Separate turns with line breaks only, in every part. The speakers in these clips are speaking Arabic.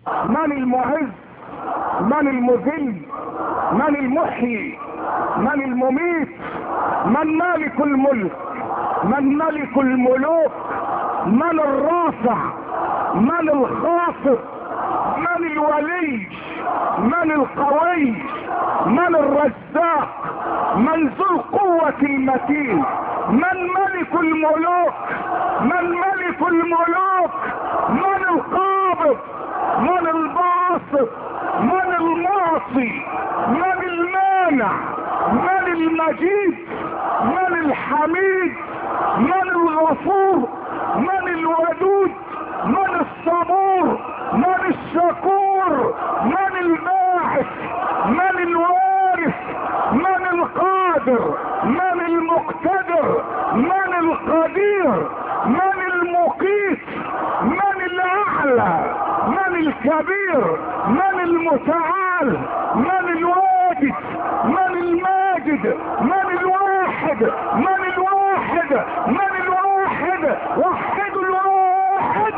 من المعز؟ من المذل؟ من المحيي؟ من المميت؟ من مالك الملك؟ من ملك الملوك؟ من الرافع؟ من الخافض؟ من الولي؟ من القوي؟ من الرزاق؟ من ذو القوة المتين؟ من ملك الملوك؟ من ملك الملوك؟ من القابض؟ من الباسط؟ من المعطي؟ من المانع؟ من المجيد؟ من الحميد؟ من الغفور؟ من الودود؟ من الصبور؟ من الشكور؟ من الباعث؟ من الوارث؟ من القادر؟ من المقتدر؟ من القدير؟ من المقيت؟ من الاعلى؟ من الكبير؟ من المتعال؟ من الواجد؟ من الماجد؟ من الواحد؟ من الواحد؟ من الواحد؟ وحد الواحد.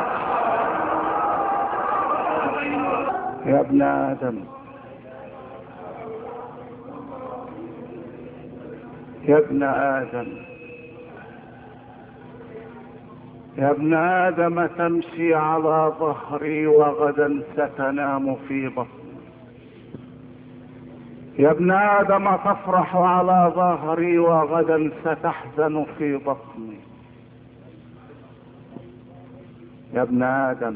يا ابن آدم، يا ابن آدم، يا ابن آدم، تمشي على ظهري وغدا ستنام في بطني. يا ابن آدم، تفرح على ظهري وغدا ستحزن في بطني. يا ابن آدم،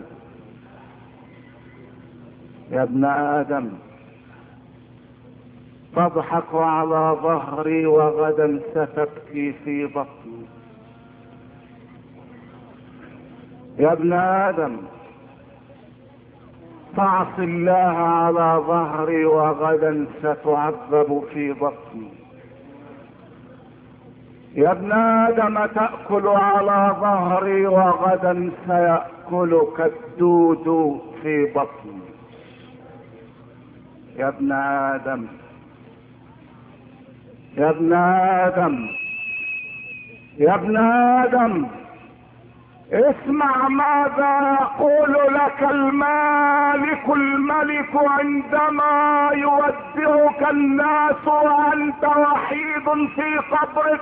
يا ابن آدم، تضحك على ظهري وغدا ستبكي في بطني. يا ابن آدم، تعصي الله على ظهري وغدا ستعذب في بطني. يا ابن آدم، تأكل على ظهري وغدا سيأكلك الدود في بطني. يا ابن آدم، يا ابن آدم، يا ابن آدم، اسمع ماذا يقول لك المالك الملك عندما يودعك الناس وأنت وحيد في قبرك.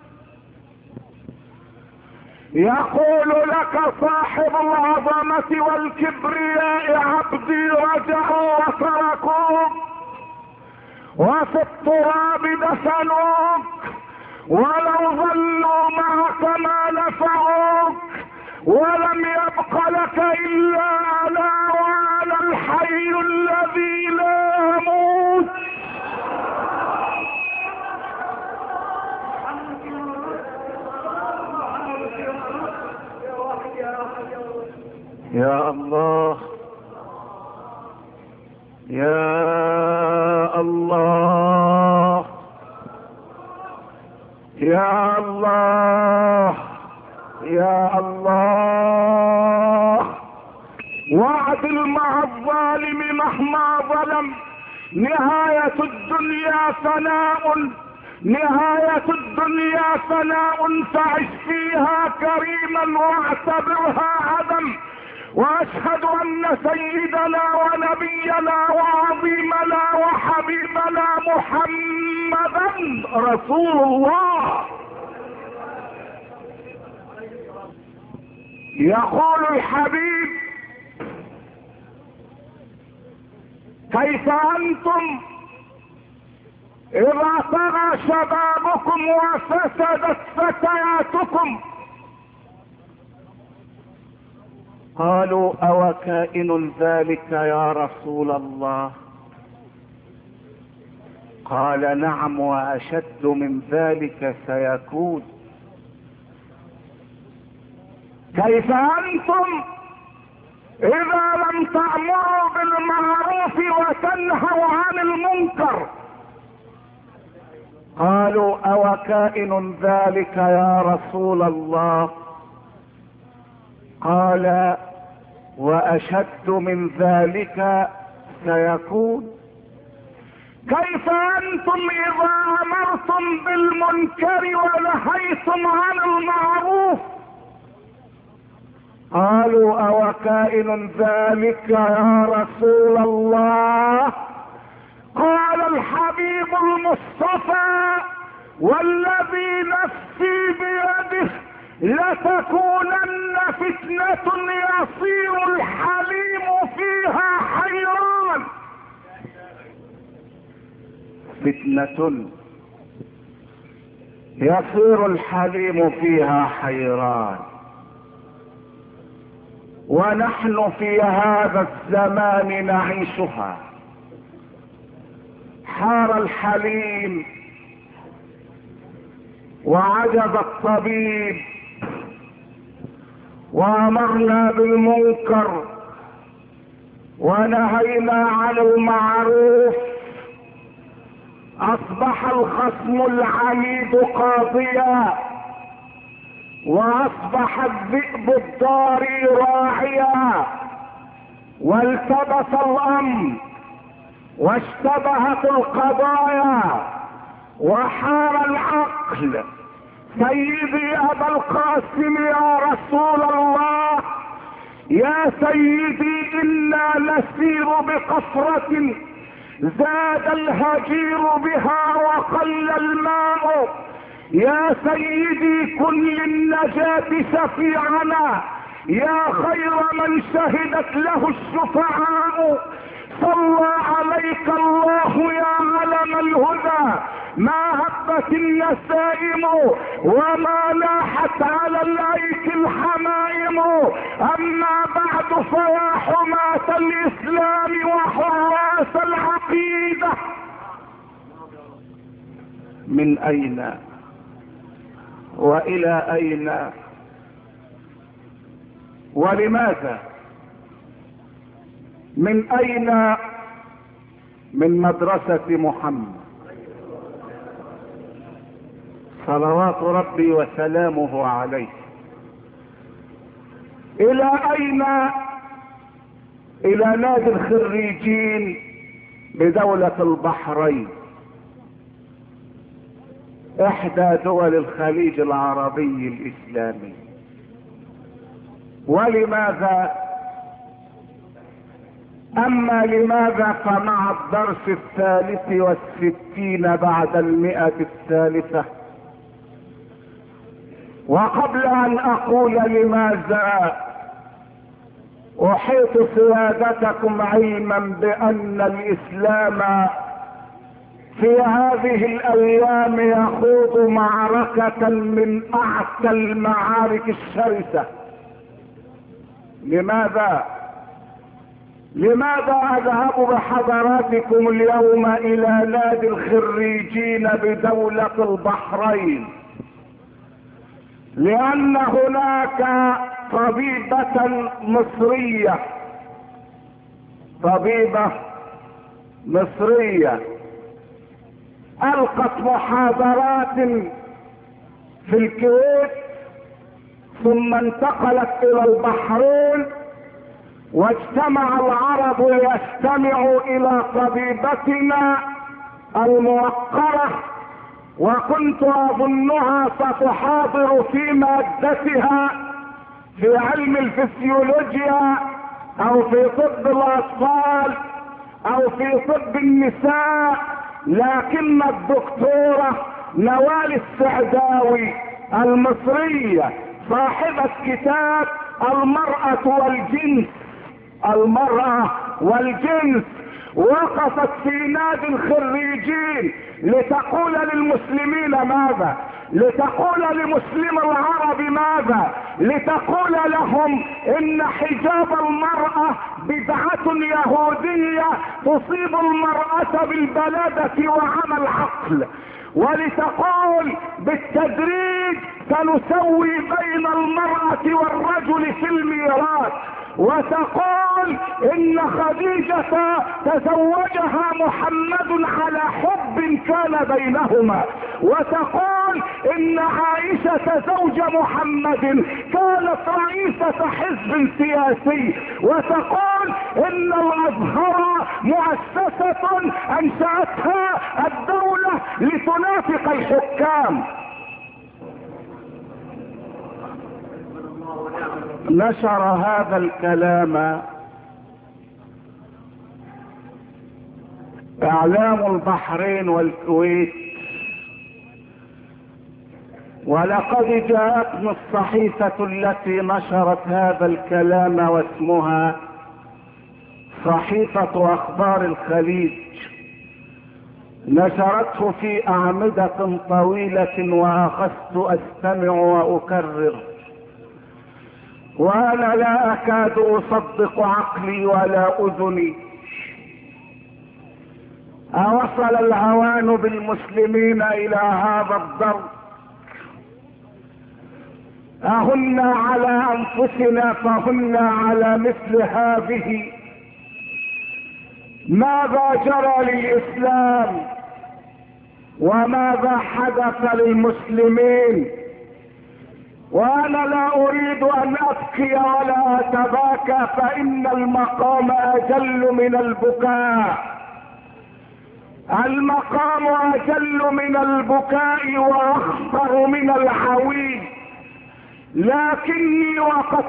يقول لك صاحب العظمة والكبرياء: عبدي رجعوا وتركوك، وفي التراب دفنوك، ولو ظلوا معك ما نفعوك، ولم يبق لك إلا أنا وأنا الحي الذي لا يموت. يا الله، يا الله، يا الله، يا الله.
واعدل مع الظالم مهما ظلم. نهاية الدنيا فناء، نهاية الدنيا فناء، فعش فيها كريما واعتبرها عدم. واشهد ان سيدنا ونبينا وعظيمنا وحبيبنا محمدا رسول الله. يقول الحبيب: كيف انتم اذا طغى شبابكم وفسدت فتياتكم؟
قالوا: أو كائن ذلك يا رسول الله؟ قال: نعم، وأشد من ذلك سيكون.
كيف أنتم إذا لم تأمروا بالمعروف وتنهوا عن المنكر؟
قالوا: أو كائن ذلك يا رسول الله؟ قال: وأشد من ذلك سيكون.
كيف أنتم إذا أمرتم بالمنكر ونهيتم عن المعروف؟ قالوا أو كائن ذلك يا رسول الله؟ قال الحبيب المصطفى والذي نفسي بيده لتكونن فتنة يصير الحليم فيها حيران. فتنة يصير الحليم فيها حيران، ونحن في هذا الزمان نعيشها. حار الحليم وعجز الطبيب، وامرنا بالمنكر ونهينا عن المعروف. اصبح الخصم العنيد قاضيا، واصبح الذئب الضاري راعيا، والتبس الامر واشتبهت القضايا وحار العقل. سيدي ابا القاسم يا رسول الله، يا سيدي انا نسير بقصرة زاد الهجير بها وقل الماء. يا سيدي كن للنجاة شفيعنا، يا خير من شهدت له الشفعاء. صلى عليك الله يا علم الهدى، ما هبت النسائم وما لاحت على الايك الحمائم. اما بعد فيا حماة الاسلام وحراس العقيدة، من اين والى اين ولماذا؟ من اين؟ من مدرسة محمد صلوات ربي وسلامه عليه. الى اين؟ الى نادي الخريجين بدولة البحرين، احدى دول الخليج العربي الاسلامي. ولماذا؟ اما لماذا فمع الدرس 63 بعد 100 وقبل ان اقول لماذا، احيط سيادتكم علما بان الاسلام في هذه الايام يخوض معركة من اعتى المعارك الشرسة. لماذا اذهب بحضراتكم اليوم الى نادي الخريجين بدولة البحرين؟ لان هناك طبيبة مصرية القت محاضرات في الكويت، ثم انتقلت الى البحرين، واجتمع العرب ليستمعوا الى طبيبتنا الموقرة، وكنت اظنها ستحاضر في مادتها في علم الفسيولوجيا او في طب الاطفال او في طب النساء، لكن الدكتورة نوال السعداوي المصرية صاحبة كتاب المرأة والجنس وقفت في نادي الخريجين لتقول للمسلمين ماذا؟ لتقول لمسلم العرب ماذا؟ لتقول لهم ان حجاب المرأة بدعة يهودية تصيب المرأة بالبلادة وعمى العقل، ولتقول بالتدريج سنسوي بين المرأة والرجل في الميراث، وتقول ان خديجة تزوجها محمد على حب كان بينهما، وتقول ان عائشة زوج محمد كانت رئيسة حزب سياسي، وتقول ان الازهر مؤسسة انشأتها الدولة لتنافق الحكام.
نشر هذا الكلام اعلام البحرين والكويت، ولقد جاءتني الصحيفة التي نشرت هذا الكلام واسمها صحيفة اخبار الخليج، نشرته في اعمدة طويلة واخذت استمع واكرر، وانا لا اكاد اصدق عقلي ولا اذني. اوصل الهوان بالمسلمين الى هذا الضرب؟ اهن على انفسنا فهن على مثل هذه؟ ماذا جرى للاسلام وماذا حدث للمسلمين؟ وانا لا اريد ان ابكي ولا اتباكى، فان المقام اجل من البكاء، المقام اجل من البكاء واخطر من العويل. لكني وقد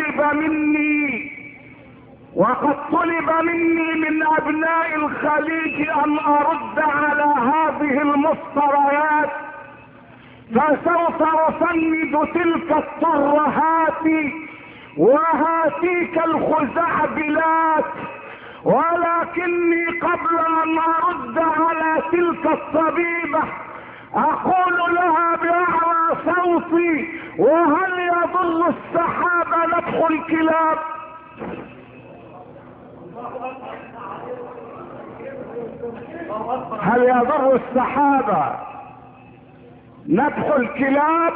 طلب مني من ابناء الخليج ان ارد على هذه المفتريات، فسوف اسند تلك الترهات وهاتيك الخزعبلات، ولكني قبل ان ارد على تلك الصبيبة اقول لها باعلى صوتي: وهل يضر السحاب نبح الكلاب؟ هل يضر السحاب نبح الكلاب؟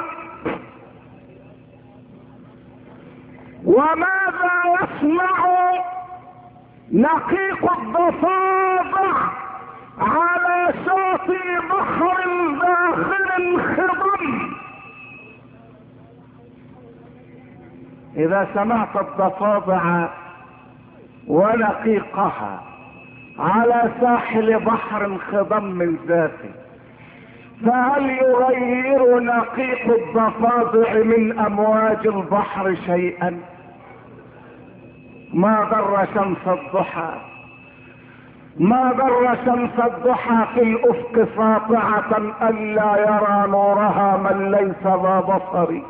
وماذا يصنع نقيق الضفادع على شاطئ بحر داخل خضم؟ اذا سمعت الضفادع ونقيقها على ساحل بحر خضم ذاته، فهل يغير نقيق الضفادع من امواج البحر شيئا؟ ما ضر شمس الضحى، ما ضر شمس الضحى في الافق ساطعة الا يرى نورها من ليس ذا بصر،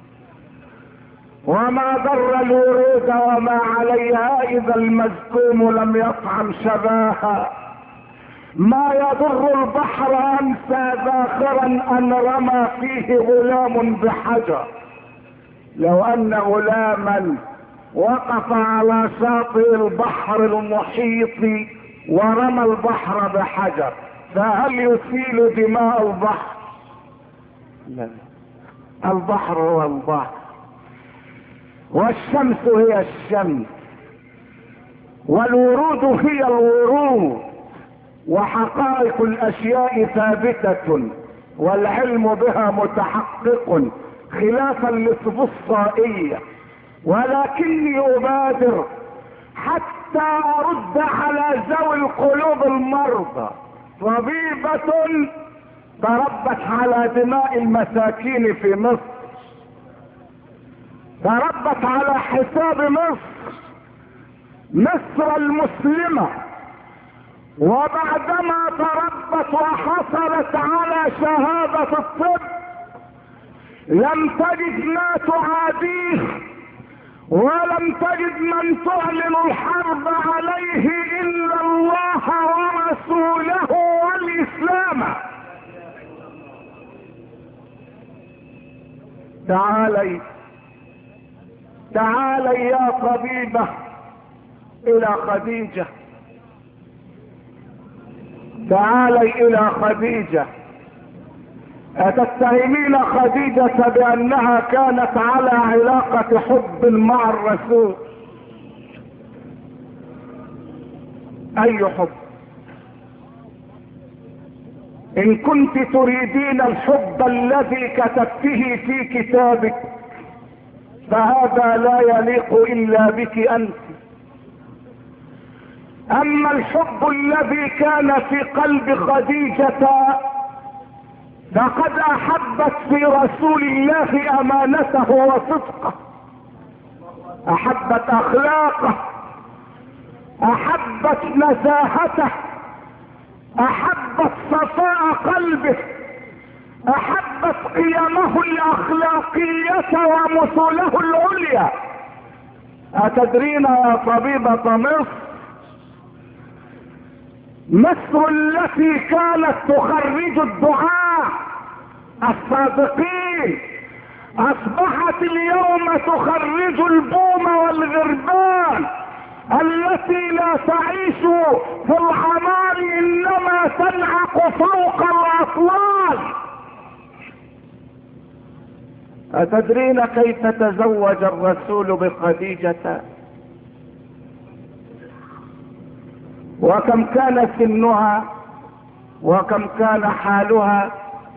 وما ضر الورود وما عليها اذا المزكوم لم يطعم شباها، ما يضر البحر امسى ذاخرا ان رمى فيه غلام بحجر. لو ان غلاما وقف على شاطئ البحر المحيط ورمى البحر بحجر، فهل يسيل دماء البحر؟ لا، البحر هو البحر، والشمس هي الشمس، والورود هي الورود، وحقائق الاشياء ثابتة والعلم بها متحقق، خلافا للصفصائية. ولكني ابادر حتى ارد على ذوي القلوب المرضى. طبيبة تربت على دماء المساكين في مصر، تربت على حساب مصر المسلمة، وبعدما تربت وحصلت على شهادة الطب لم تجد ما تعاديه، ولم تجد من تعلن الحرب عليه الا الله ورسوله والاسلام. تعالي يا طبيبة الى خديجة، تعالي الى خديجة. اتتهمين خديجة بانها كانت على علاقة حب مع الرسول؟ اي حب؟ ان كنت تريدين الحب الذي كتبته في كتابك فهذا لا يليق الا بك انت. اما الحب الذي كان في قلب خديجة فقد احبت في رسول الله امانته وصدقه، احبت اخلاقه، احبت نزاهته، احبت صفاء قلبه، احبت قيمه الاخلاقية ومثله العليا. اتدرين يا طبيبة مصر التي كانت تخرج الدعاة الصادقين اصبحت اليوم تخرج البوم والغربان التي لا تعيش في العمار انما تنعق فوق الاطلال. اتدرين كيف تزوج الرسول بخديجة؟ وكم كان سنها وكم كان حالها؟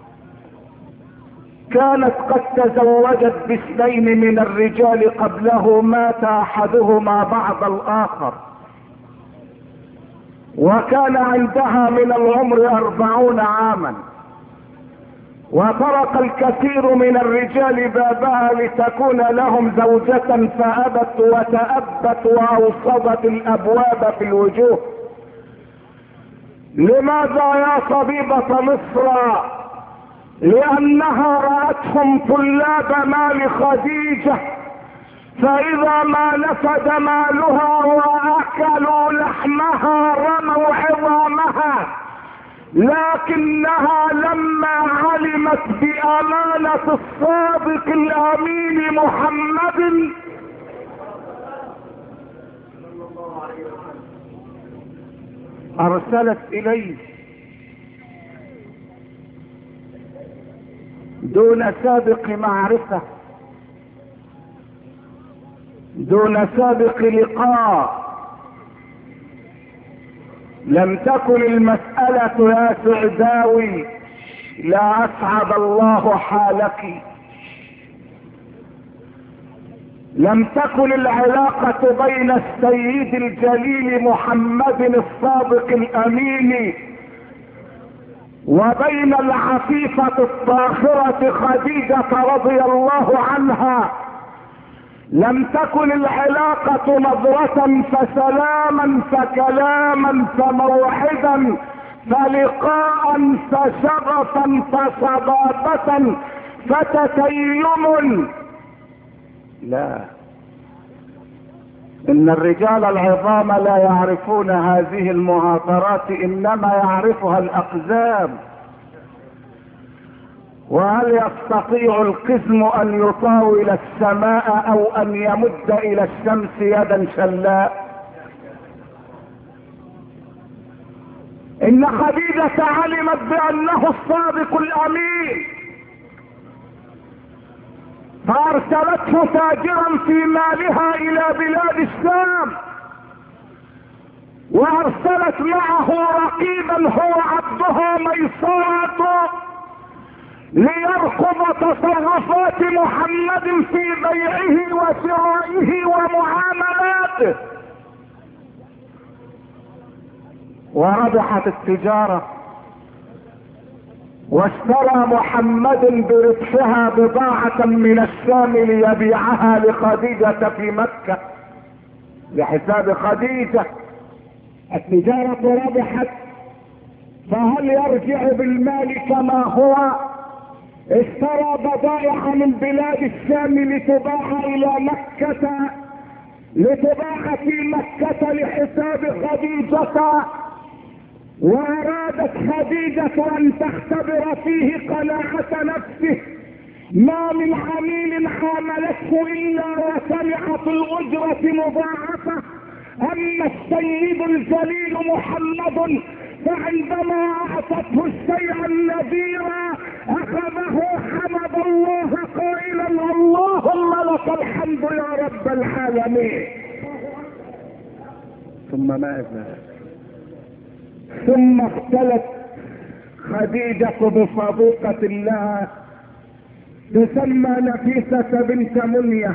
كانت قد تزوجت باثنين من الرجال قبله، مات احدهما بعد الاخر، وكان عندها من العمر 40 عاما، وطرق الكثير من الرجال بابها لتكون لهم زوجة فابت وتأبت واوصدت الابواب في الوجوه. لماذا يا طبيبة مصر؟ لانها رأتهم طلاب مال خديجة، فاذا ما نفد مالها واكلوا لحمها رموا عظامها، لكنها لما علمت بامانة الصادق الامين محمد ارسلت اليه دون سابق معرفة، دون سابق لقاء. لم تكن المسألة يا سعداوي لا اسعد الله حالك، لم تكن العلاقة بين السيد الجليل محمد الصادق الامين وبين العفيفة الطاهرة خديجة رضي الله عنها، لم تكن العلاقة نظرة فسلاما فكلاما فموعدا فلقاء فشغفا فصبابة فتتيم. لا، ان الرجال العظام لا يعرفون هذه المهاترات، انما يعرفها الاقزام. وهل يستطيع القزم ان يطاول السماء او ان يمد الى الشمس يدا شلاء؟ ان خديجة علمت بانه الصادق الامين فارسلته تاجرا في مالها الى بلاد الشام، وارسلت معه رقيبا هو عبدها ميسرة ليرقب تصرفات محمد في بيعه وشرائه ومعاملاته. وربحت التجارة، واشترى محمد بربحها بضاعة من الشام ليبيعها لخديجة في مكة بحساب خديجة. التجارة ربحت، فهل يرجع بالمال كما هو؟ اشترى بضائع من بلاد الشام لتباع الى مكة، لتباع في مكة لحساب خديجة، وارادت خديجة ان تختبر فيه قناعة نفسه. ما من عميل حاملته الا وسمعت الاجرة مضاعفة، اما السيد الجليل محمد فعندما اعطته الشيء النذير اخذه حمد الله قائلا اللهم لك الحمد يا رب العالمين. ثم ماذا؟ ثم اختلت خديجة بصديقة الله تسمى نفيسة بنت منية،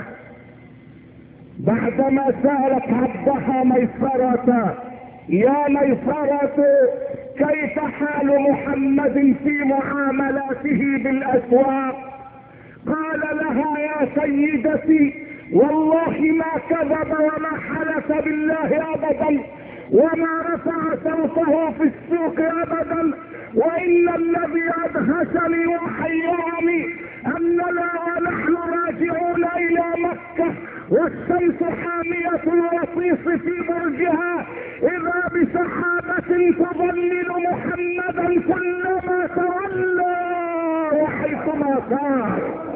بعدما سألت عبدها ميسرة يا ميسرة كيف حال محمد في معاملاته بالاسواق؟ قال لها يا سيدتي
والله ما كذب وما حلف بالله ابدا وما رفع صوته في السوق ابدا. وان الذي ادهشني وحيرني اننا ونحن راجعون الى مكة والشمس حامية الوطيس في برجها اذا بسحابة تظلل محمدا كلما تولى وحيثما سار.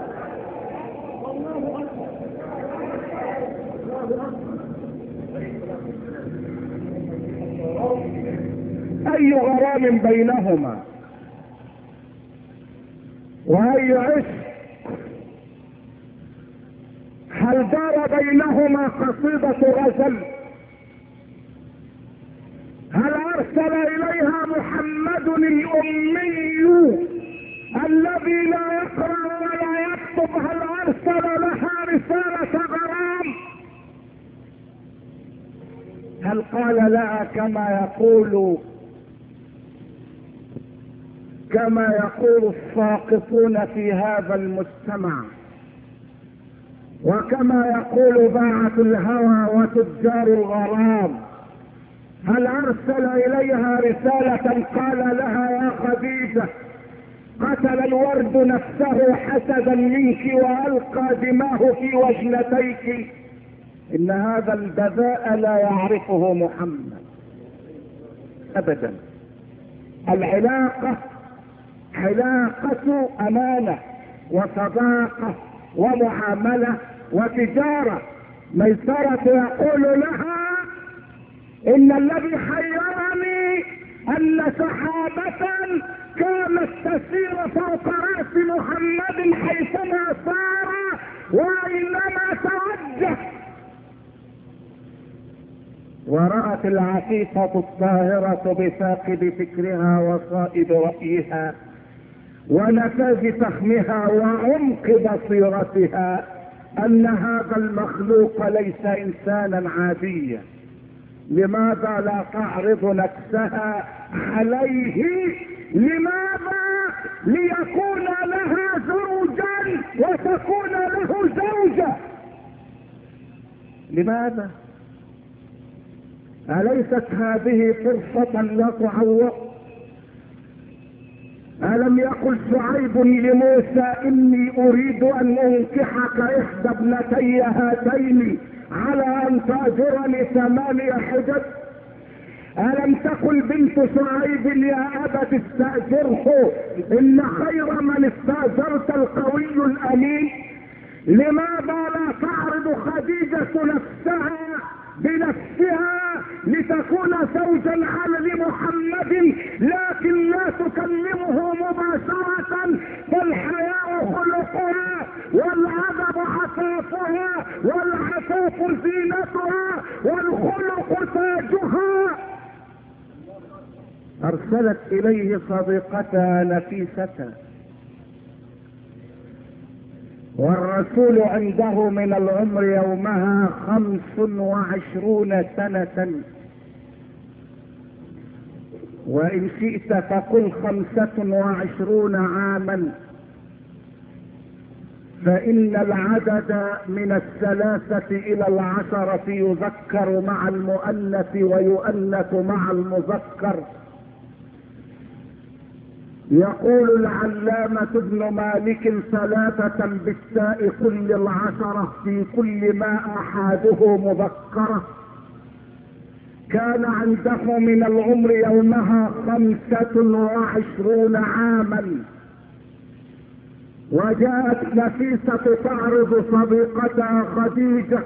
اي غرام بينهما واي عشق. هل دار بينهما قصيدة غزل؟ هل ارسل اليها محمد الامي الذي لا يقرأ ولا يكتب هل ارسل لها رسالة غرام؟ هل قال لها كما يقول الساقطون في هذا المجتمع وكما يقول باعة الهوى وتجار الغرام، هل ارسل اليها رسالة قال لها يا خديجة قتل الورد نفسه حسدا منك والقى دماه في وجنتيك؟ ان هذا البذاء لا يعرفه محمد ابدا. العلاقة علاقة امانة وصداقة ومعاملة وتجارة. ميسرة يقول لها ان الذي حيرني ان سحابة كانت تسير فوق رأس محمد حيثما سار واينما توجه. ورأت العفيفة الطاهرة بفاقد فكرها وصائب رأيها ونفاذ فهمها وعمق بصيرتها ان هذا المخلوق ليس انسانا عاديا. لماذا لا تعرض نفسها عليه؟ لماذا؟ ليكون لها زوجا وتكون له زوجة. لماذا؟ أليست هذه فرصة لا تعوض؟ ألم يقل شعيب لموسى إني أريد أن أنكحك إحدى ابنتي هاتين على أن تأجرني 8 حجج؟ ألم تقل بنت شعيب يا أبت استأجره إن خير من استأجرت القوي الأمين؟ لماذا لا تعرض خديجة نفسها بنفسها لتكون زوجا لمحمد لكن لا تكلمه مباشرة؟ فالحياء خلقها والادب عفافها والعفاف زينتها والخلق تاجها. ارسلت اليه صديقتها نفيسة والرسول عنده من العمر يومها 25 سنة وإن شئت فقل 25 عاما، فإن العدد من 3 إلى 10 يذكر مع المؤنث ويؤنث مع المذكر. يقول العلامة ابن مالك 3 بالتاء كل 10 في كل ما أحاده مذكرة. كان عنده من العمر يومها 25 عاما. وجاءت نفيسة تعرض صديقتها خديجة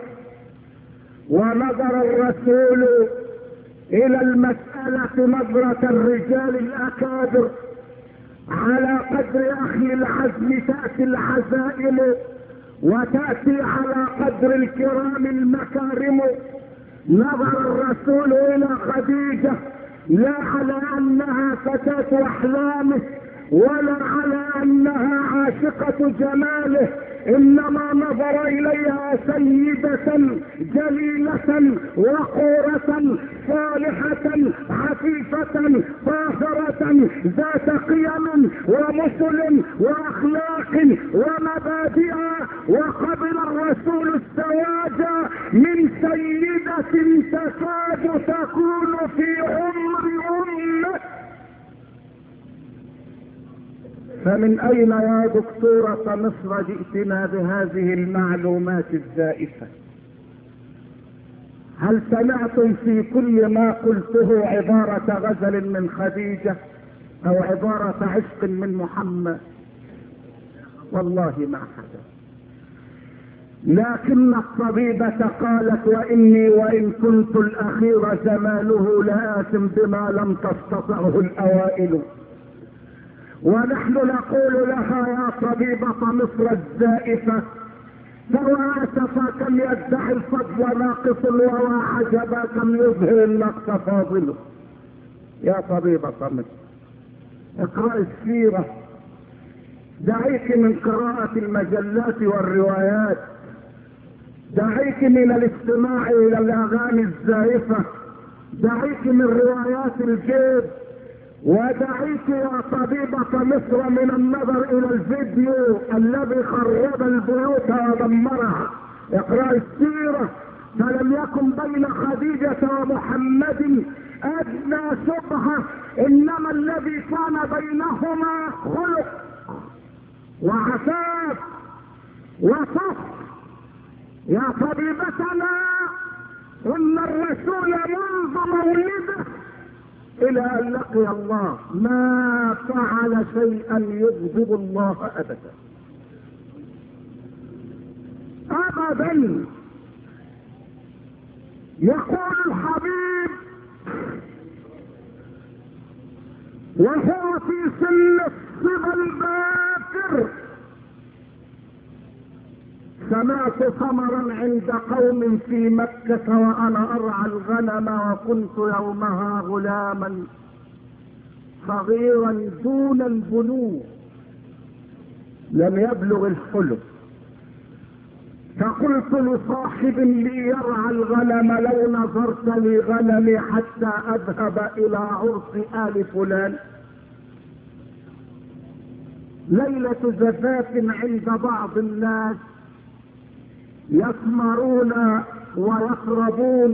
ونظر الرسول إلى المسألة نظرة الرجال الأكابر. على قدر اخي العزم تأتي العزائم وتأتي على قدر الكرام المكارم. نظر الرسول الى خديجة لا على انها فتاة احلامه ولا على انها عاشقة جماله،
انما نظر اليها سيدة جليلة وقورة صالحة عفيفة طاهرة ذات قيم ومثل واخلاق ومبادئ، وقبل الرسول الزواج من سيدة تكاد تكون في عمر امه. فمن اين يا دكتورة مصر جئتنا بهذه المعلومات الزائفة؟ هل سمعتم في كل ما قلته عبارة غزل من خديجة او عبارة عشق من محمد؟ والله ما حدث. لكن الطبيبة قالت واني وان كنت الاخير زمانه لآثم بما لم تستطعه الاوائل. ونحن نقول لها يا طبيبة مصر الزائفة فواسف كم يدعي الفضل ناقص وعجبا كم يظهر النقص فاضله. يا طبيبة مصر اقرأ السيرة، دعيك من قراءة المجلات والروايات، دعيك من الاستماع الى الاغاني الزائفة، دعيك من روايات الجيب، ودعيك يا طبيبة مصر من النظر الى الفيديو الذي خرب البيوت ودمرها. اقرأ السيرة، فلم يكن بين خديجة ومحمد ادنى شبهة، انما الذي كان بينهما خلق وعفاف وصف. يا طبيبتنا ان الرسول منذ مولده الى ان لقي الله ما فعل شيئا يغضب الله ابدا ابدا. يقول الحبيب وهو في سن الصبا الباكر سمعت ثمرا عند قوم في مكة وانا ارعى الغنم، وكنت يومها غلاما صغيرا دون البلوغ لم يبلغ الحلم. فقلت لصاحب لي يرعى الغنم لو نظرت لغنمي حتى اذهب الى عرس ال فلان. ليلة زفاف عند بعض الناس يثمرون ويقربون،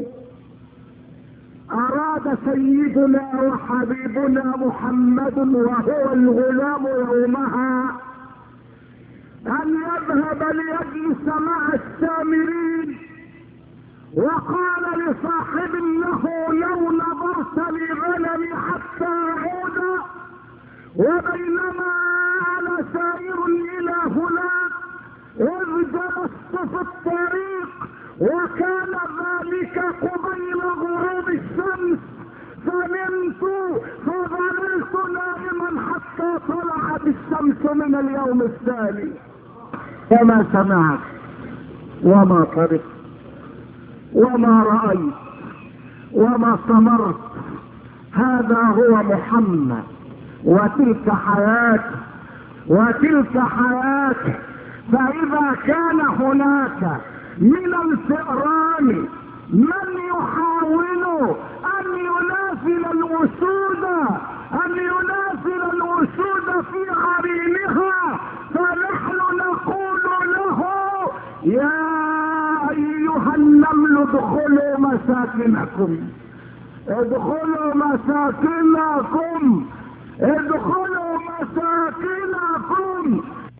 اراد سيدنا وحبيبنا محمد وهو الغلام يومها ان يذهب ليجلس مع السامرين، وقال لصاحب له لو نظرت لغنمي حتى اعود. وبينما انا سائر الى هناك اذ جلست في الطريق، وكان ذلك قبيل غروب الشمس، فنمت فظللت نائما حتى طلعت الشمس من اليوم الثاني. وما سمعت وما طرقت وما رأيت وما سمرت. هذا هو محمد، وتلك حياته وتلك حياته. فإذا كان هناك من الفئران من يحاول أن ينازل الوسود في عرينها، فنحن نقول له يا أيها النمل ادخلوا مساكنكم، ادخلوا مساكنكم، ادخلوا مساكنكم.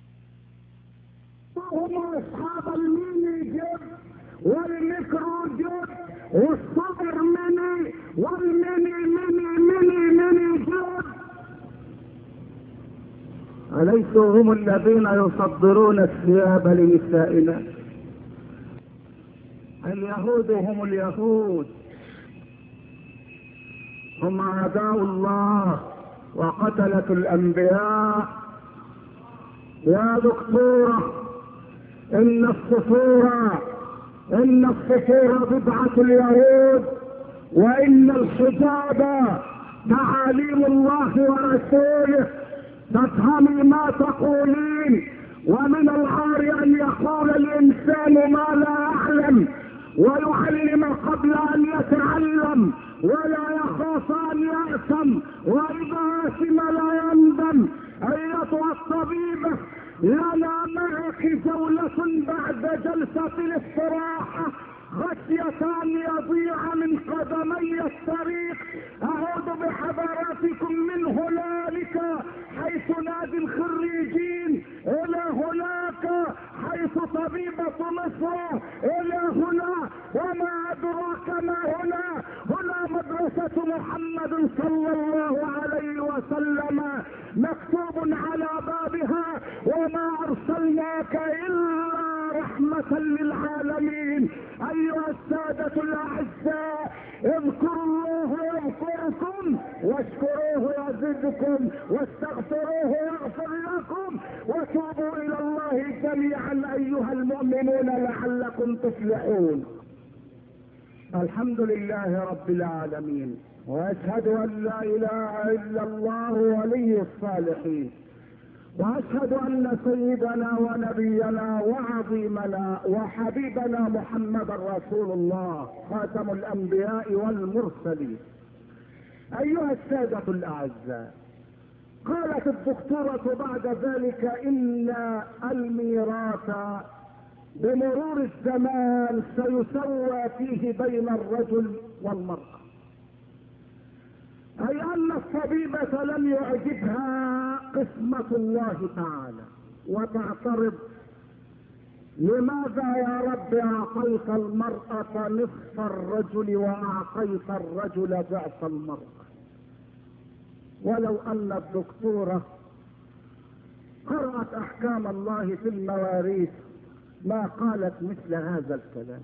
هم اصحاب الميني جيب والميكرو جيب والصدر ميني والميني ميني ميني ميني جيب. أليسوا هم الذين يصدرون الثياب لنسائنا؟ اليهود هم اليهود، هم أعداء الله وقتلة الأنبياء. يا دكتورة إن الصفور بدعة اليهود، وإن الحجاب تعاليم الله ورسوله. تفهمي ما تقولين، ومن العار ان يقول الانسان ما لا يعلم ويعلم قبل ان يتعلم ولا يخاف ان يأثم واذا اثم لا يندم. ايتها الطبيبة لنا معك جولة بعد جلسة الاستراحة خشية ان يضيع من قدمي الطريق. اعود بحضراتكم من هنالك حيث نادي الخريجين الى هناك حيث طبيبة مصر الى هنا، وما ادراك ما هنا. هنا مدرسة محمد صلى الله عليه وسلم مكتوب على بابها وما ارسلناك الا رحمة للعالمين. ايها السادة الاعزاء، اذكروا الله يذكركم واشكروه يزدكم واستغفروه يغفر لكم وتوبوا الى الله جميعا ايها المؤمنون لعلكم تفلحون. الحمد لله رب العالمين، واشهد ان لا اله الا الله ولي الصالحين، واشهد ان سيدنا ونبينا وعظيمنا وحبيبنا محمد رسول الله خاتم الانبياء والمرسلين. ايها السادة الاعزاء، قالت الدكتورة بعد ذلك ان الميراث بمرور الزمان سيسوى فيه بين الرجل والمرأة، اي ان الطبيبة لم يعجبها قسمة الله تعالى وتعترض: لماذا يا رب اعطيت المرأة نصف الرجل واعطيت الرجل ضعف المرأة؟ ولو ان الدكتورة قرأت احكام الله في المواريث ما قالت مثل هذا الكلام.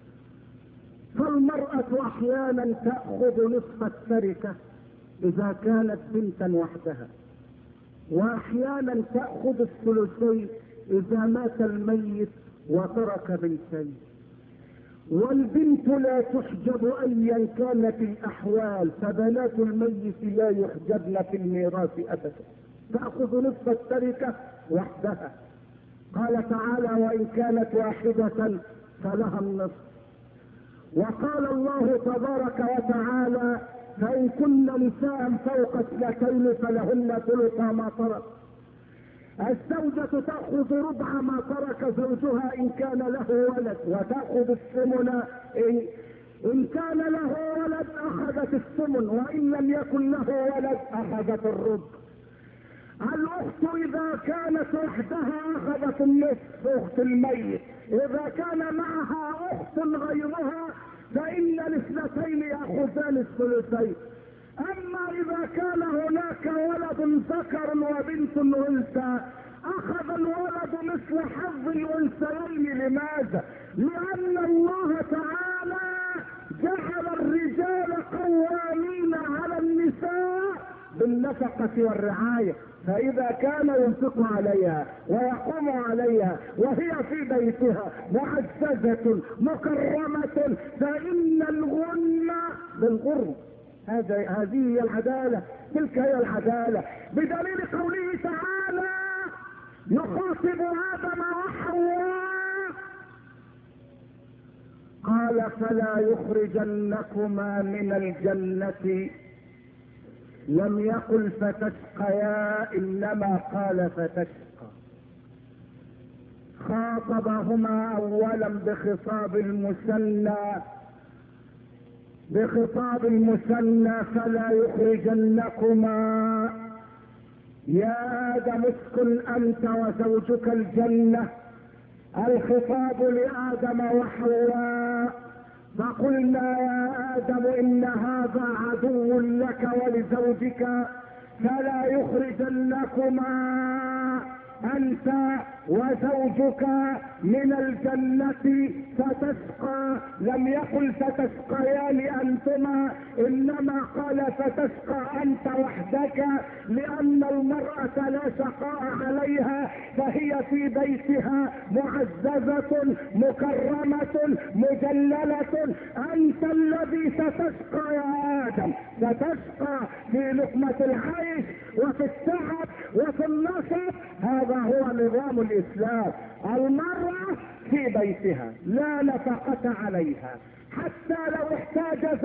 فالمرأة احيانا تأخذ نصف التركة اذا كانت بنتا وحدها، واحيانا تأخذ الثلثين اذا مات الميت وترك بنتين. والبنت لا تحجب ايا كانت الاحوال، فبنات الميت لا يحجبن في الميراث ابدا، تأخذ نصف التركة وحدها. قال تعالى: وان كانت واحدة فلها النصف. وقال الله تبارك وتعالى: فإن كن نساء فوق 2 فلهن ثلث ما ترك. الزوجة تأخذ ربع ما ترك زوجها إن كان له ولد، وتأخذ الثمن إن كان له ولد أخذت الثمن، وإن لم يكن له ولد أخذت الربع. الأخت إذا كانت وحدها أخذت النصف، أخت الميت. إذا كان معها أخت غيرها فإن الاثنتين يأخذان الثلثين. أما إذا كان هناك ولد ذكر وبنت أنثى أخذ الولد مثل حظ الأنثيين. لماذا؟ لأن الله تعالى جعل الرجال قوامين على النساء بالنفقة والرعاية، فإذا كان ينفق عليها ويقوم عليها وهي في بيتها معززة مكرمة فإن الغنى بالغرم. هذه هي العدالة، تلك هي العدالة، بدليل قوله تعالى: يخاطب آدم وحواء قال: فلا يخرجنكما من الجنة. لم يقل فتشقيا، انما قال فتشقى. خاطبهما اولا بخطاب المثنى: فلا يخرجنكما يا آدم اسكن أنت وزوجك الجنة. الخطاب لآدم وحواء، فقلنا يا آدم إن هذا عدو لك ولزوجك فلا يخرجنكما أنت وزوجك من الجنة فتشقى. لم يقل فتشقيان أنتما، إنما قال فتشقى أنت وحدك، لأن المرأة لا شقاء عليها، فهي في بيتها معززة مكرمة مجللة. أنت الذي ستشقى يا
ادم، ستشقى في لقمة العيش وفي التعب وفي النصب. هذا هو نظام الاسلام. المرأة في بيتها لا نفقة عليها، حتى لو احتاج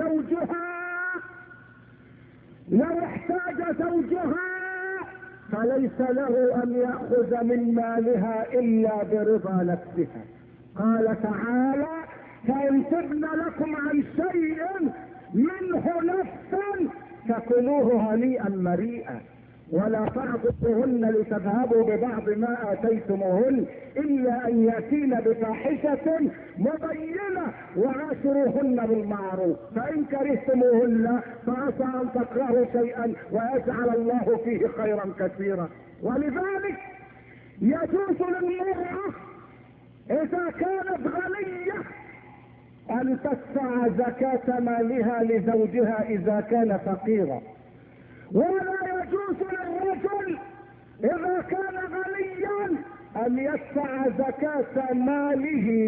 زوجها فليس له ان يأخذ من مالها الا برضا نفسها. قال تعالى: فان تبن لكم عن شيء منه نفسا فكلوه هنيئا مريئا، ولا تعضلوهن لتذهبوا ببعض ما اتيتموهن الا ان ياتين بفاحشة مبينة وعاشروهن بالمعروف، فان كرهتموهن فعسى ان تكرهوا شيئا ويجعل الله فيه خيرا كثيرا. ولذلك يجوز للمرأة اذا كانت غنية ان تدفع زكاة مالها لزوجها اذا كان فقيرا، ولا يجوز للرجل اذا كان غنيا ان يدفع زكاة ماله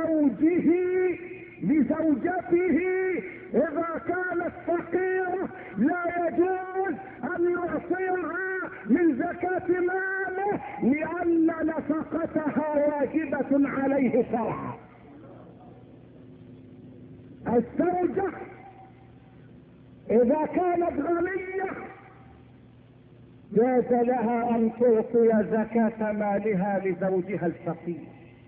لزوجته اذا كانت فقيرة. لا يجوز ان يعطيها من زكاة ماله لان نفقتها واجبة عليه شرعا. الزوجة اذا كانت غنية جاز لها ان تعطي زكاة مالها لزوجها الفقير،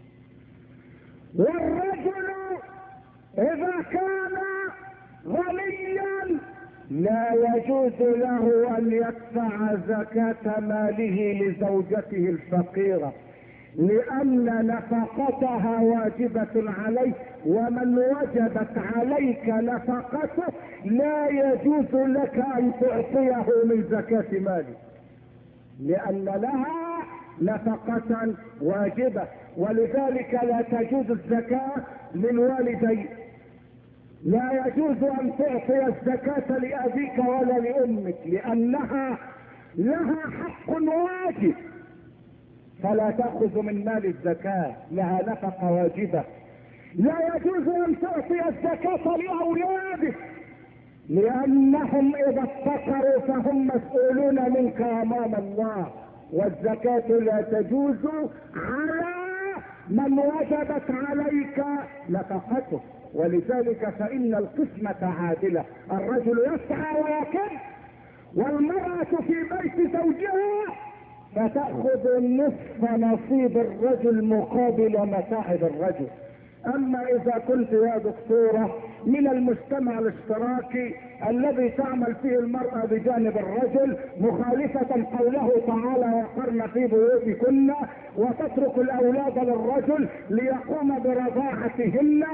والرجل اذا كان غنيا لا يجوز له ان يدفع زكاة ماله لزوجته الفقيرة لان نفقتها واجبة عليه، ومن وجبت عليك نفقته لا يجوز لك ان تعطيه من زكاة ماله لان لها نفقة واجبة. ولذلك لا تجوز الزكاة للوالدين، لا يجوز ان تعطي الزكاة لابيك ولا لامك لانها لها حق واجب، فلا تأخذ من مال الزكاة، لها نفقة واجبة. لا يجوز ان تعطي الزكاة لاولادك لانهم اذا افتقروا فهم مسؤولون منك امام الله، والزكاة لا تجوز على من وجبت عليك نفقته. ولذلك فان القسمة عادلة، الرجل يسعى ويكد والمرأة في بيت زوجها فتأخذ نصف نصيب الرجل مقابل متاعب الرجل. اما اذا كنت يا دكتورة من المجتمع الاشتراكي الذي تعمل فيه المرأة بجانب الرجل مخالفة قوله تعالى: وقرن في بيوتكن، وتترك الاولاد للرجل ليقوم برضاعتهن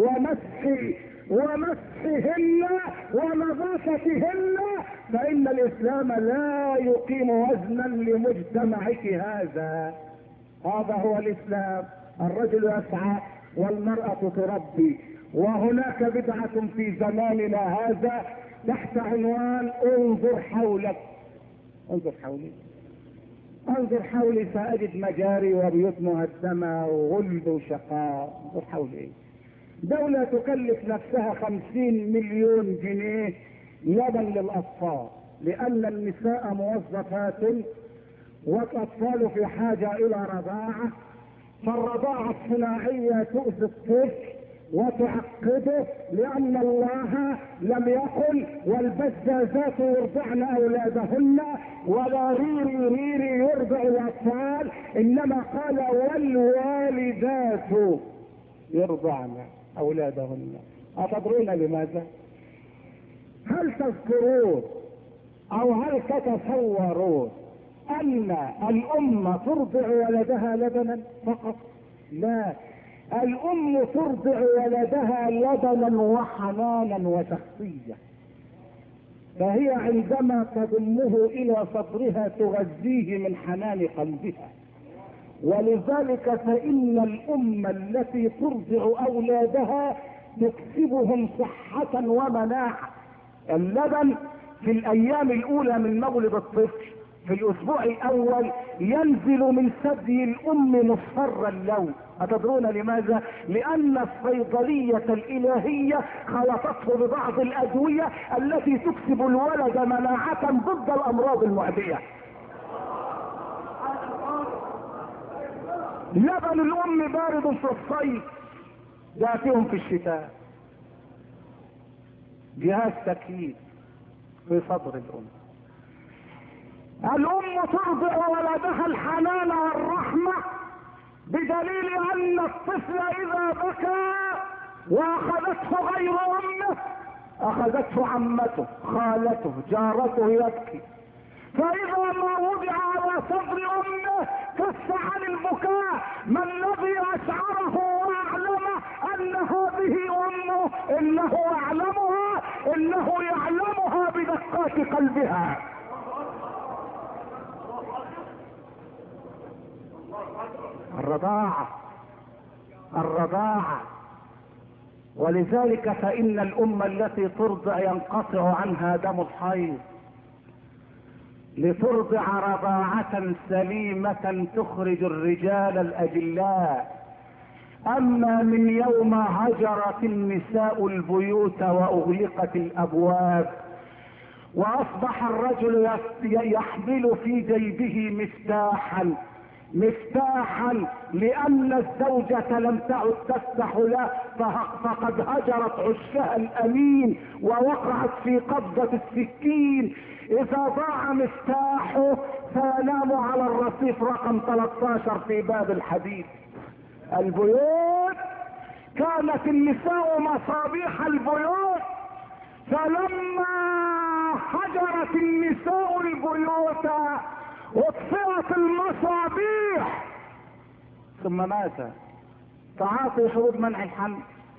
ومسحهن ونظافتهن، فان الاسلام لا يقيم وزنا لمجتمعك هذا. هذا هو الاسلام. الرجل يسعى والمرأة تربي. وهناك بدعة في زماننا هذا تحت عنوان انظر حولك. انظر حولي فاجد مجاري وبيوت مهدمة وغلب وشقاء. انظر حولي. دولة تكلف نفسها 50 مليون جنيه لبن للاطفال لان النساء موظفات والاطفال في حاجة الى رضاعة، فالرضاعة الصناعية تؤذي الطفل وتعقده لان الله لم يقل والبزازات يرضعن اولادهن ولا ريري يرضع الاطفال، انما قال والوالدات يرضعن اولادهن. اتدرون لماذا؟ هل تذكرون او هل تتصورون ان الام ترضع ولدها لبنا فقط؟ لا، الام ترضع ولدها لبنا وحنانا وشخصية، فهي عندما تضمه الى صدرها تغذيه من حنان قلبها. ولذلك فان الام التي ترضع اولادها تكسبهم صحة ومناعة. اللبن في الايام الاولى من مولد الطفل في الاسبوع الاول ينزل من ثدي الام مصفر اللون،
أتدرون لماذا؟ لأن الصيدلية الإلهية خلطته ببعض الأدوية التي تكسب الولد مناعة ضد الأمراض المعدية. لبن الأم بارد في الصيف، دافئ في الشتاء. جهاز تكييف في صدر الأم. الأم ترضع ولدها الحنان والرحمة، بدليل أن الطفل إذا بكى وأخذته غير أمه أخذته عمته خالته جارته يبكي، فإذا ما وضع على صدر أمه كف عن البكاء. ما الذي أشعره وأعلمه أن هذه أمه؟ إنه يعلمها، إنه يعلمها بدقات قلبها. الرضاعة. ولذلك فإن الأم التي ترضع ينقطع عنها دم الحيض، لترضع رضاعة سليمة تخرج الرجال الأجلاء. أما من يوم هجرت النساء البيوت وأغلقت الأبواب وأصبح الرجل يحمل في جيبه مفتاحا لأن الزوجة لم تعد تفتح له، فقد هجرت عشها الأمين ووقعت في قبضة السكين. إذا ضاع مفتاحه فينام على الرصيف رقم 13 في باب الحديد. البيوت كانت النساء مصابيح البيوت، فلما هجرت النساء البيوت اطفئت المصابيح. ثم ماذا؟ تعاطي حبوب منع الحمل.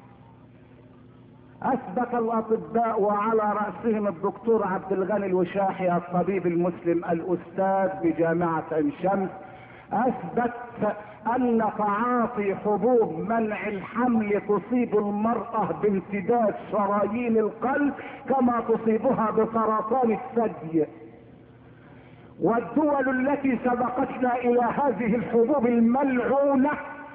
اثبت الاطباء وعلى رأسهم الدكتور عبد الغني الوشاحي الطبيب المسلم الاستاذ بجامعة عين شمس، اثبت ان تعاطي حبوب منع الحمل تصيب المرأة بامتداد شرايين القلب كما تصيبها بسرطان الثدي. والدول التي سبقتنا الى هذه الحبوب الملعونة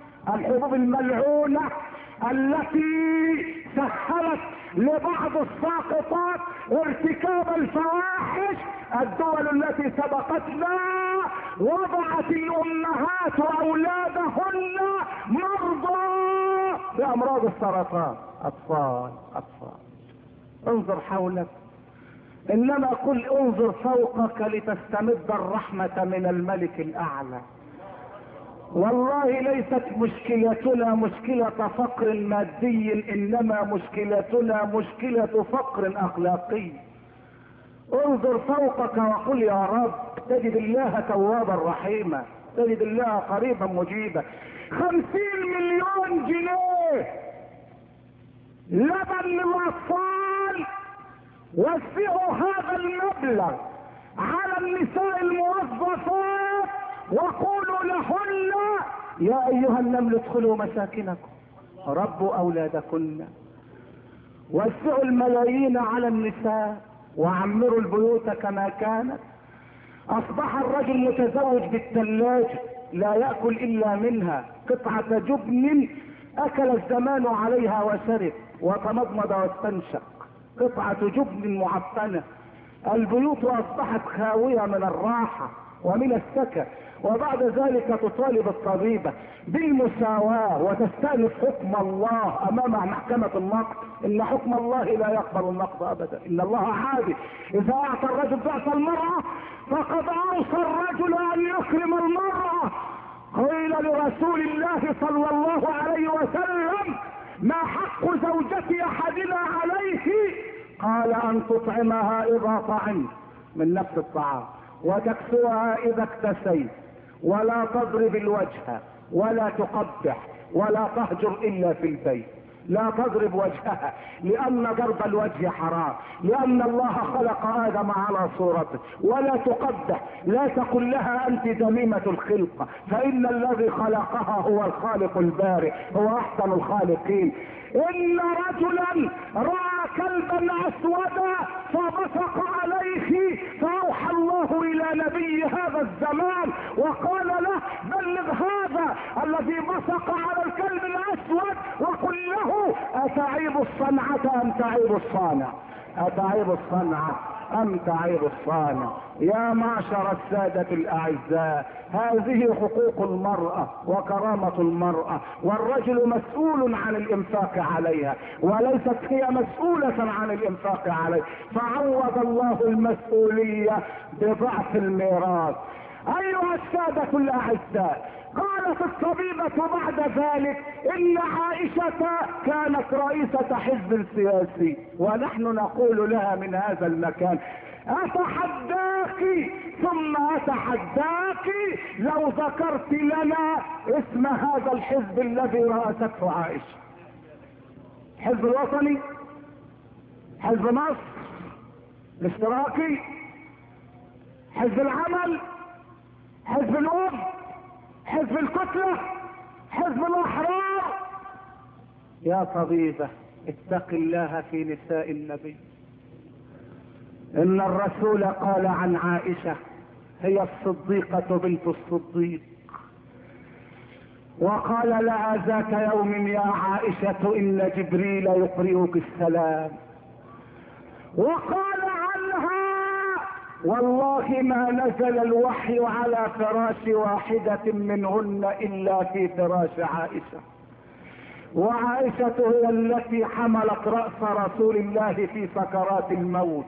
التي سهلت لبعض الساقطات ارتكاب الفواحش، الدول التي سبقتنا وضعت الامهات واولادهن مرضى بامراض السرطان. اطفال. انظر حولك، انما قل انظر فوقك لتستمد الرحمة من الملك الاعلى. والله ليست مشكلتنا مشكلة فقر مادي، انما مشكلتنا مشكلة فقر اخلاقي. انظر فوقك وقل يا رب، تجد الله توابا رحيما، تجد الله قريبا مجيبا. 50 مليون جنيه لبن للاطفال، وزعوا هذا المبلغ على النساء الموظفات وقولوا لهن يا ايها النمل ادخلوا مساكنكم ربوا اولادكن. وزعوا الملايين على النساء وعمروا البيوت كما كانت. اصبح الرجل متزوج بالثلاجة لا يأكل الا منها، قطعة جبن اكل الزمان عليها وشرب وتمضمض واستنشق، قطعة جبن معفنة. البيوت اصبحت خاوية من الراحة ومن السكن. وبعد ذلك تطالب الطبيبة بالمساواة وتستأنف حكم الله امام محكمة النقد. ان حكم الله لا يقبل النقد ابدا، ان الله عادل. اذا اعطى الرجل ضعف المرأة فقد اوصى الرجل ان يكرم المرأة. قيل لرسول الله صلى الله عليه وسلم ما حق زوجة احدنا عليه؟ قال ان تطعمها اذا طعمت من نفس الطعام، وتكسوها اذا اكتسيت، ولا تضرب الوجه ولا تقبح ولا تهجر الا في البيت. لا تضرب وجهها لان ضرب الوجه حرام، لان الله خلق ادم على صورته. ولا تقبح، لا تقل لها انت ذميمة الخلقة، فان الذي خلقها هو الخالق البارئ، هو احسن الخالقين. ان رجلا راى كلبا اسودا فبصق عليه، فاوحى الله الى نبي هذا الزمان وقال له بلغ هذا الذي بصق على الكلب الاسود وقل له اتعيب الصنعة ام تعيب الصانع؟ اتعيب الصنعة ام تعيب الصانع؟ يا معشر السادة الاعزاء، هذه حقوق المرأة وكرامة المرأة، والرجل مسؤول عن الانفاق عليها وليست هي مسؤولة عن الانفاق عليه، فعوض الله المسؤولية بضعف الميراث. ايها السادة الاعزاء، قالت الطبيبة بعد ذلك ان عائشة كانت رئيسة حزب سياسي، ونحن نقول لها من هذا المكان اتحداك ثم اتحداك لو ذكرت لنا اسم هذا الحزب الذي رأسته عائشة. حزب الوطني، حزب مصر الاشتراكي، حزب العمل، حزب الأم، حزب الكتلة، حزب الأحرار. يا طبيبة اتق الله في نساء النبي. ان الرسول قال عن عائشة هي الصديقة بنت الصديق، وقال لها ذات يوم يا عائشة ان جبريل يقرئك السلام، وقال عنها والله ما نزل الوحي على فراش واحدة منهن الا في فراش عائشة. وعائشة هي التي حملت رأس رسول الله في سكرات الموت،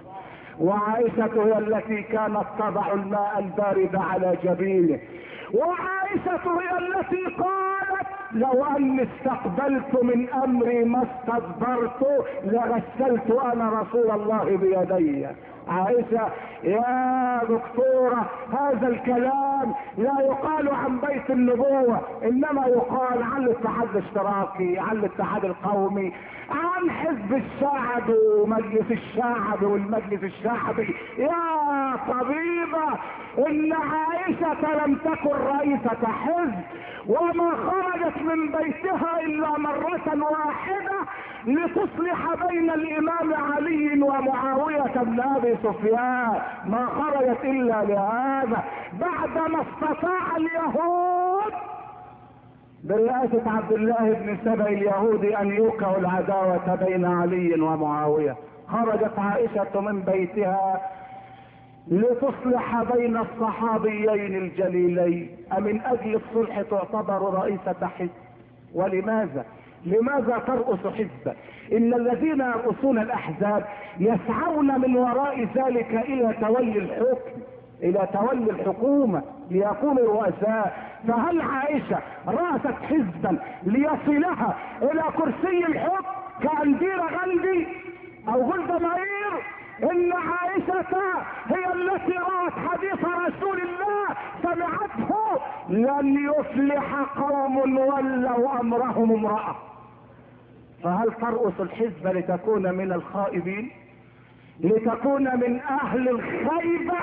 وعائشة هي التي كانت تضع الماء البارد على جبينه، وعائشة هي التي قالت لو اني استقبلت من امري ما استدبرت لغسلت انا رسول الله بيدي. عائشة يا دكتورة، هذا الكلام لا يقال عن بيت النبوة، انما يقال عن الاتحاد الاشتراكي، عن الاتحاد القومي، عن حزب الشعب ومجلس الشعب والمجلس الشعبي. يا طبيبة ان عائشة لم تكن رئيسة حزب، وما خرجت من بيتها الا مرة واحدة لتصلح بين الامام علي ومعاوية بن ابي سفيان، ما خرجت الا لهذا بعدما استطاع اليهود برئاسة عبد الله بن سبأ اليهودي ان يوقعوا العداوة بين علي ومعاوية. خرجت عائشة من بيتها لتصلح بين الصحابيين الجليلين، أمن اجل الصلح تعتبر رئيسة حزب؟ ولماذا؟ لماذا ترأس حزبا؟ ان الذين يرأسون الاحزاب يسعون من وراء ذلك الى تولي الحكم، الى تولي الحكومة، ليكونوا رؤساء. فهل عائشة رأست حزبا ليصلها الى كرسي الحكم كأنديرة غاندي او جولدا مائير؟ ان عائشة هي التي رأت حديث رسول الله سمعته لن يفلح قوم ولوا امرهم امرأة. فهل ترأس الحزب لتكون من الخائبين، لتكون من اهل الخيبة،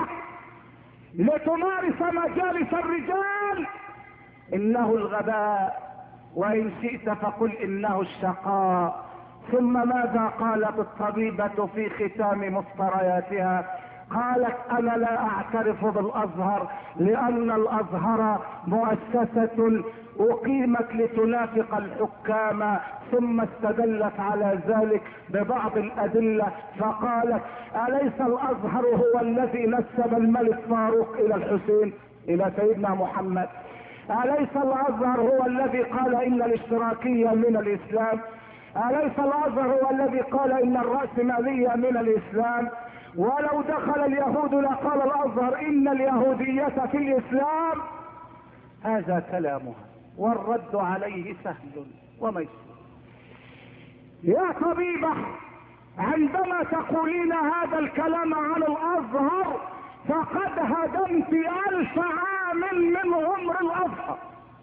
لتمارس مجالس الرجال؟ انه الغباء، وان شئت فقل انه الشقاء. ثم ماذا قالت الطبيبة في ختام مفترياتها؟ قالت انا لا اعترف بالازهر لان الازهر مؤسسة اقيمت لتنافق الحكام، ثم استدلت على ذلك ببعض الادلة فقالت اليس الازهر هو الذي نسب الملك فاروق الى الحسين، الى سيدنا محمد؟ اليس الازهر هو الذي قال ان الاشتراكية من الاسلام؟ اليس الازهر هو الذي قال ان الرأسمالية من الاسلام؟ ولو دخل اليهود لقال الازهر ان اليهودية في الاسلام. هذا كلامها والرد عليه سهل وميسر. يا طبيبة، عندما تقولين هذا الكلام عن الازهر فقد هدمت 1000 عام من عمر الازهر.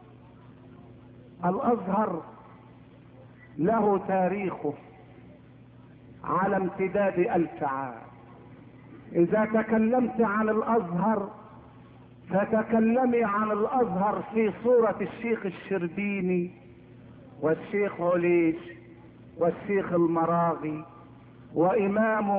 الازهر له تاريخه على امتداد 1000 عام. اذا تكلمت عن الازهر فتكلمي عن الازهر في صورة الشيخ الشربيني والشيخ عليش والشيخ المراغي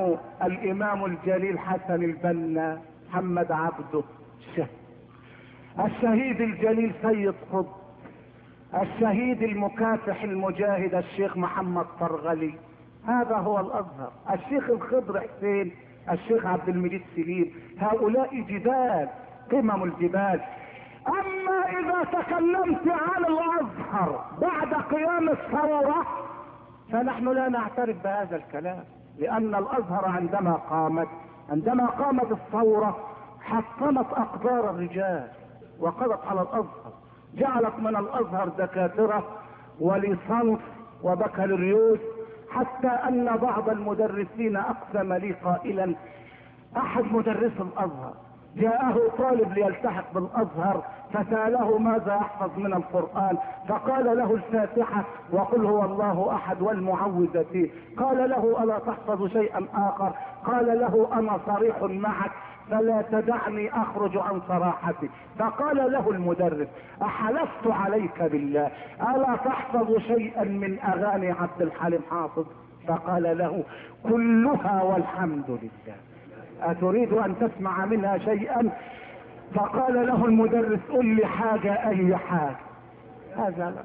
الامام الجليل حسن البنا محمد عبده الشهر. الشهيد الجليل سيد قطب، الشهيد المكافح المجاهد الشيخ محمد فرغلي، هذا هو الازهر. الشيخ الخضر حسين، الشيخ عبد المجيد سليم، هؤلاء جبال، قمم الجبال. اما اذا تكلمت عن الازهر بعد قيام الثورة فنحن لا نعترف بهذا الكلام، لان الازهر عندما قامت الثورة حطمت اقدار الرجال وقضت على الازهر، جعلت من الازهر دكاترة وليسانس وبكالوريوس، حتى ان بعض المدرسين اقسم لي قائلا، احد مدرس الازهر جاءه طالب ليلتحق بالازهر فسأله ماذا يحفظ من القرآن، فقال له الفاتحة وقل هو الله احد والمعوذتين. قال له الا تحفظ شيئا اخر؟ قال له انا صريح معك فلا تدعني اخرج عن صراحتي. فقال له المدرس احلفت عليك بالله الا تحفظ شيئا من اغاني عبد الحليم حافظ؟ فقال له كلها والحمد لله، اتريد ان تسمع منها شيئا؟ فقال له المدرس قل لي حاجة، اي حاجة. هذا لا.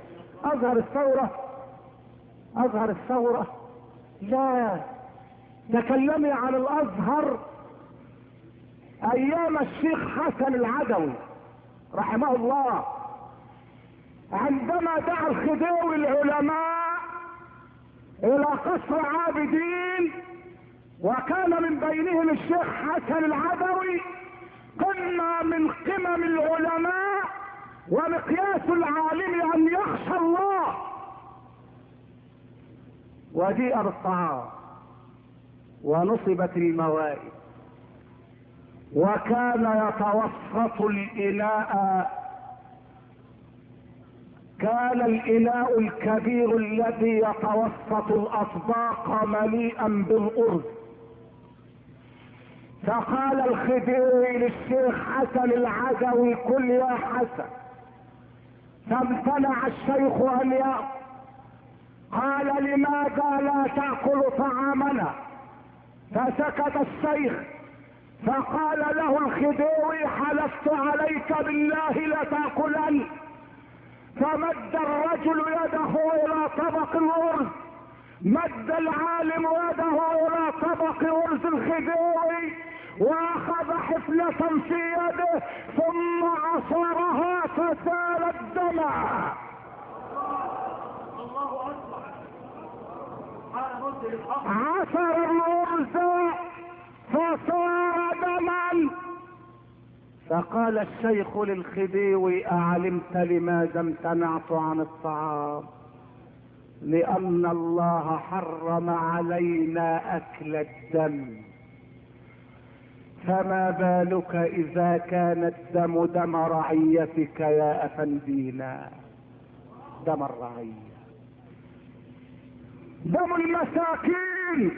اظهر الثورة لا. تكلمي عن الازهر ايام الشيخ حسن العدوي رحمه الله، عندما دعا الخديوي العلماء الى قصر عابدين، وكان من بينهم الشيخ حسن العدوي، قمة من قمم العلماء ومقياس العالم ان يخشى الله، وجيء بالطعام ونصبت الموائد، وكان يتوسط الإناء، كان الإناء الكبير الذي يتوسط الأطباق مليئا بالأرز. فقال الخديوي للشيخ حسن العدوي كل يا حسن، فامتنع الشيخ ان يأكل. قال لماذا لا تأكل طعامنا؟ فسكت الشيخ، فقال له الخديوي حلفت عليك بالله لتأكلن. فمد الرجل يده الى طبق الارز، مد العالم يده الى طبق ارز الخديوي واخذ حفلة في يده ثم عصرها فسال الدمع.
الله اكبر.
عصر الارز فصار دما. فقال الشيخ للخديوي اعلمت لماذا امتنعت عن الطعام؟ لان الله حرم علينا اكل الدم، فما بالك اذا كان الدم دم رعيتك يا افندينا؟ دم الرعية، دم المساكين،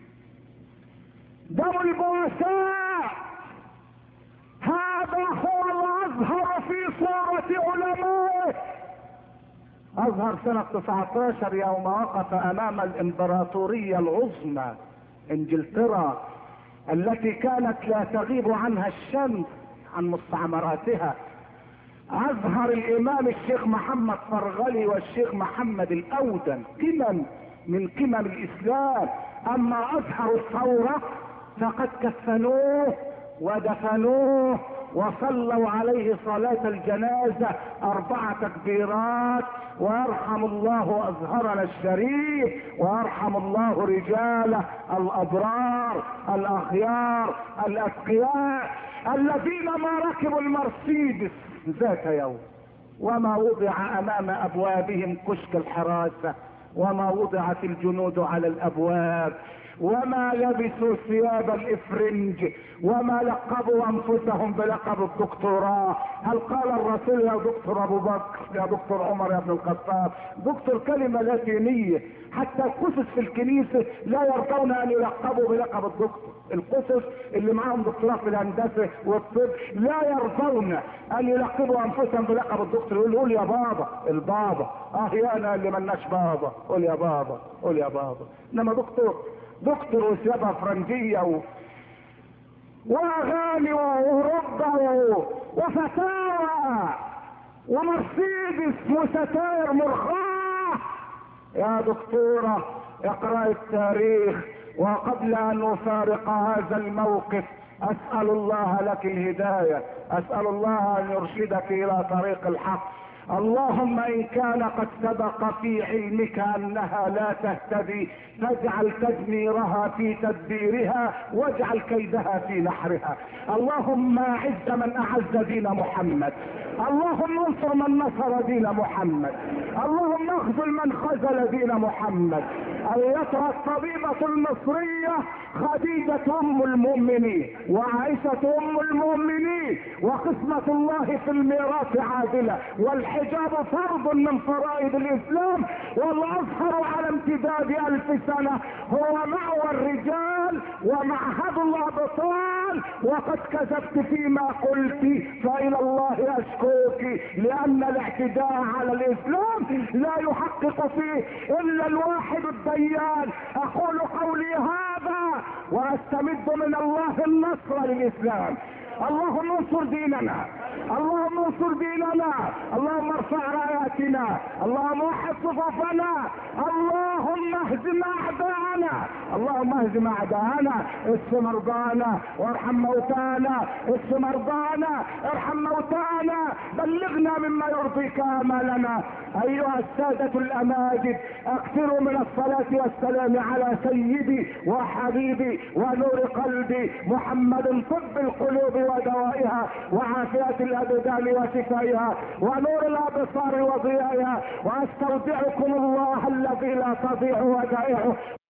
دم البؤساء. هذا هو الازهر في صورة علمائه. ازهر سنة 19 يوم وقف امام الامبراطورية العظمى انجلترا التي كانت لا تغيب عنها الشمس عن مستعمراتها، ازهر الامام الشيخ محمد فرغلي والشيخ محمد الاودن، قمم من قمم الاسلام. اما ازهر الثورة فقد كفنوه ودفنوه وصلوا عليه صلاة الجنازة 4 تكبيرات، ويرحم الله ازهرنا الشريف، ويرحم الله رجاله الابرار الاخيار الاتقياء الذين ما ركبوا المرسيدس ذات يوم، وما وضع امام ابوابهم كشك الحراسة، وما وضعت الجنود على الابواب، وما لبسوا ثياب الافرنج، وما لقبوا انفسهم بلقب الدكتوراه. هل قال الرسول يا دكتور ابو بكر، يا دكتور عمر، يا ابن الخطاب؟ دكتور كلمة لاتينية. حتى القسس في الكنيسة لا يرضون ان يلقبوا بلقب الدكتور. القسس اللي معاهم دكتوراه في الهندسة والطب لا يرضون ان يلقبوا انفسهم بلقب الدكتور. يقول يا بابا، البابا احيانا اللي ملناش بابا، قول يا بابا، قول يا بابا. انما دكتور وثيابها فرنجية واغاني واوروبا وفتاوى ومرسيدس وستائر مرخاه. يا دكتورة اقرأ التاريخ. وقبل ان نفارق هذا الموقف اسأل الله لك الهداية، اسأل الله ان يرشدك الى طريق الحق. اللهم ان كان قد سبق في علمك انها لا تهتدي فاجعل تدميرها في تدبيرها واجعل كيدها في نحرها. اللهم اعز من اعز دين محمد، اللهم انصر من نصر دين محمد، اللهم اخذل من خذل دين محمد. ايتها الطبيبة المصرية خديجة ام المؤمنين وعائشة ام المؤمنين، وقسمة الله في الميراث عادلة، والحجاب فرض من فرائض الاسلام، والازهر على امتداد 1000 سنة هو مأوى الرجال ومعهد الابطال. وقد كذبت فيما قلت فإلى الله اشكوك، لان الاعتداء على الاسلام لا يحقق فيه الا الواحد الديان. اقول قولي هذا واستمد من الله النصر للاسلام. اللهم انصر ديننا، اللهم انصر ديننا، اللهم ارفع راياتنا، اللهم وحد صفوفنا، اللهم اهزم اعداءنا، اللهم اهزم اعداءنا. اشف مرضانا وارحم موتانا، اشف مرضانا ارحم موتانا، بلغنا مما يرضيك امالنا. ايها السادة الاماجد، اكثروا من الصلاة والسلام على سيدي وحبيبي ونور قلبي محمد، طب القلوب ودوائها وعافية الابدان وشفائها ونور الابصار وضيائها. واستودعكم الله الذي لا تضيع ودائعه.